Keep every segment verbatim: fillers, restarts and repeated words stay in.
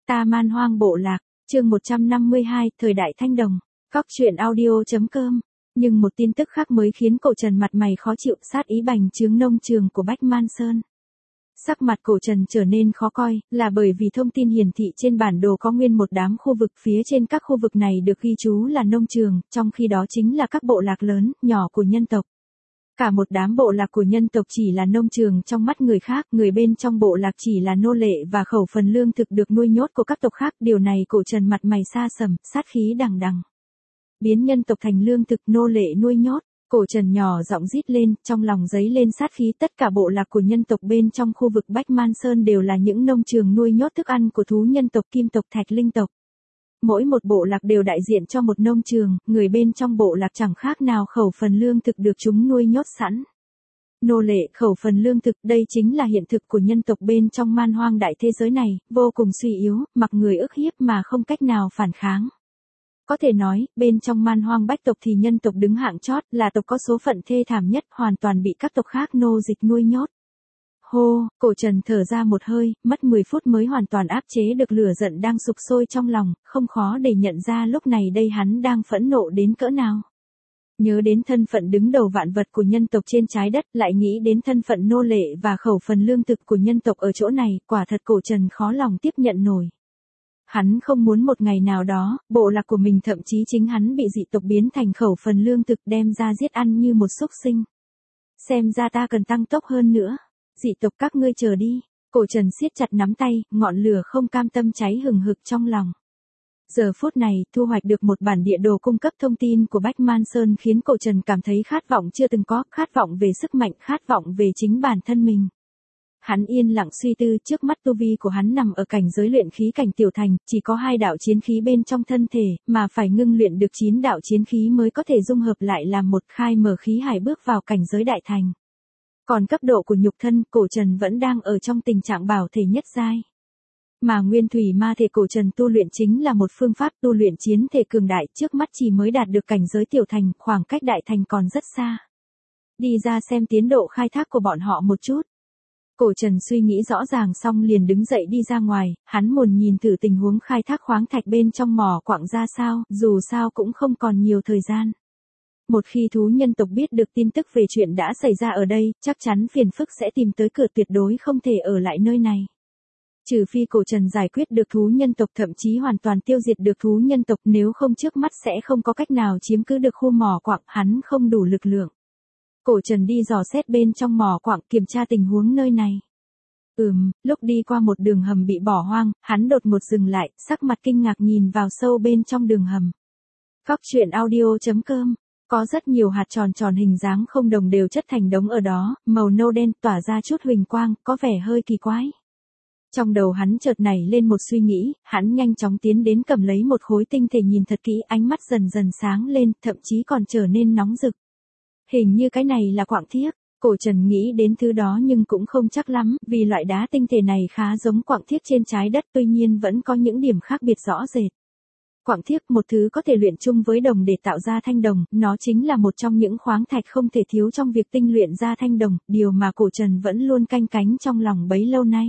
Ta Man Hoang Bộ Lạc, chương một trăm năm mươi hai, thời đại Thanh Đồng. Cóc truyện audio.com. Nhưng một tin tức khác mới khiến Cổ Trần mặt mày khó chịu, sát ý bành trướng nông trường của Bách Man Sơn. Sắc mặt Cổ Trần trở nên khó coi, là bởi vì thông tin hiển thị trên bản đồ có nguyên một đám khu vực, phía trên các khu vực này được ghi chú là nông trường, trong khi đó chính là các bộ lạc lớn, nhỏ của nhân tộc. Cả một đám bộ lạc của nhân tộc chỉ là nông trường trong mắt người khác, người bên trong bộ lạc chỉ là nô lệ và khẩu phần lương thực được nuôi nhốt của các tộc khác, điều này Cổ Trần mặt mày xa sầm, sát khí đằng đằng. Biến nhân tộc thành lương thực, nô lệ nuôi nhốt. Cổ Trần nhỏ giọng rít lên, trong lòng dấy lên sát khí, tất cả bộ lạc của nhân tộc bên trong khu vực Bách Man Sơn đều là những nông trường nuôi nhốt thức ăn của thú nhân tộc, kim tộc, thạch linh tộc. Mỗi một bộ lạc đều đại diện cho một nông trường, người bên trong bộ lạc chẳng khác nào khẩu phần lương thực được chúng nuôi nhốt sẵn. Nô lệ, khẩu phần lương thực, đây chính là hiện thực của nhân tộc bên trong man hoang đại thế giới này, vô cùng suy yếu, mặc người ức hiếp mà không cách nào phản kháng. Có thể nói, bên trong man hoang bách tộc thì nhân tộc đứng hạng chót, là tộc có số phận thê thảm nhất, hoàn toàn bị các tộc khác nô dịch nuôi nhốt. Hô, Cổ Trần thở ra một hơi, mất mười phút mới hoàn toàn áp chế được lửa giận đang sục sôi trong lòng, không khó để nhận ra lúc này đây hắn đang phẫn nộ đến cỡ nào. Nhớ đến thân phận đứng đầu vạn vật của nhân tộc trên trái đất, lại nghĩ đến thân phận nô lệ và khẩu phần lương thực của nhân tộc ở chỗ này, quả thật Cổ Trần khó lòng tiếp nhận nổi. Hắn không muốn một ngày nào đó, bộ lạc của mình thậm chí chính hắn bị dị tộc biến thành khẩu phần lương thực đem ra giết ăn như một súc sinh. Xem ra ta cần tăng tốc hơn nữa. Dị tộc các ngươi chờ đi. Cổ Trần siết chặt nắm tay, ngọn lửa không cam tâm cháy hừng hực trong lòng. Giờ phút này, thu hoạch được một bản địa đồ cung cấp thông tin của Bách Man Sơn khiến Cổ Trần cảm thấy khát vọng chưa từng có, khát vọng về sức mạnh, khát vọng về chính bản thân mình. Hắn yên lặng suy tư, trước mắt tu vi của hắn nằm ở cảnh giới luyện khí cảnh tiểu thành, chỉ có hai đạo chiến khí bên trong thân thể, mà phải ngưng luyện được chín đạo chiến khí mới có thể dung hợp lại làm một, khai mở khí hải bước vào cảnh giới đại thành. Còn cấp độ của nhục thân, Cổ Trần vẫn đang ở trong tình trạng bảo thể nhất giai. Mà nguyên thủy ma thể Cổ Trần tu luyện chính là một phương pháp tu luyện chiến thể cường đại, trước mắt chỉ mới đạt được cảnh giới tiểu thành, khoảng cách đại thành còn rất xa. Đi ra xem tiến độ khai thác của bọn họ một chút. Cổ Trần suy nghĩ rõ ràng xong liền đứng dậy đi ra ngoài, hắn muốn nhìn thử tình huống khai thác khoáng thạch bên trong mỏ quặng ra sao, dù sao cũng không còn nhiều thời gian. Một khi thú nhân tộc biết được tin tức về chuyện đã xảy ra ở đây, chắc chắn phiền phức sẽ tìm tới cửa, tuyệt đối không thể ở lại nơi này. Trừ phi Cổ Trần giải quyết được thú nhân tộc, thậm chí hoàn toàn tiêu diệt được thú nhân tộc, nếu không trước mắt sẽ không có cách nào chiếm cứ được khu mỏ quặng, hắn không đủ lực lượng. Cổ Trần đi dò xét bên trong mỏ quặng, kiểm tra tình huống nơi này. Ừm, lúc đi qua một đường hầm bị bỏ hoang, hắn đột ngột dừng lại, sắc mặt kinh ngạc nhìn vào sâu bên trong đường hầm. Cóc truyện audio.com. Có rất nhiều hạt tròn tròn hình dáng không đồng đều chất thành đống ở đó, màu nâu đen, tỏa ra chút huỳnh quang, có vẻ hơi kỳ quái. Trong đầu hắn chợt nảy lên một suy nghĩ, hắn nhanh chóng tiến đến cầm lấy một khối tinh thể nhìn thật kỹ, ánh mắt dần dần sáng lên, thậm chí còn trở nên nóng rực. Hình như cái này là quặng thiếc. Cổ Trần nghĩ đến thứ đó nhưng cũng không chắc lắm, vì loại đá tinh thể này khá giống quặng thiếc trên trái đất, tuy nhiên vẫn có những điểm khác biệt rõ rệt. Quặng thiếc, một thứ có thể luyện chung với đồng để tạo ra thanh đồng, nó chính là một trong những khoáng thạch không thể thiếu trong việc tinh luyện ra thanh đồng, điều mà Cổ Trần vẫn luôn canh cánh trong lòng bấy lâu nay.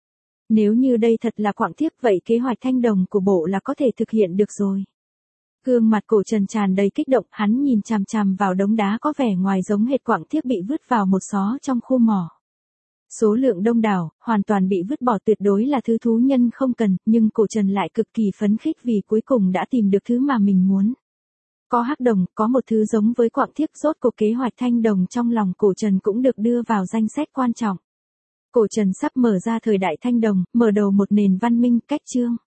Nếu như đây thật là quặng thiếc, vậy kế hoạch thanh đồng của bộ là có thể thực hiện được rồi. Gương mặt Cổ Trần tràn đầy kích động, hắn nhìn chằm chằm vào đống đá có vẻ ngoài giống hệt quặng thiếc bị vứt vào một xó trong khu mỏ. Số lượng đông đảo, hoàn toàn bị vứt bỏ, tuyệt đối là thứ thú nhân không cần, nhưng Cổ Trần lại cực kỳ phấn khích vì cuối cùng đã tìm được thứ mà mình muốn. Có hắc đồng, có một thứ giống với quặng thiếc, rốt cuộc kế hoạch thanh đồng trong lòng Cổ Trần cũng được đưa vào danh sách quan trọng. Cổ Trần sắp mở ra thời đại thanh đồng, mở đầu một nền văn minh, cách chương.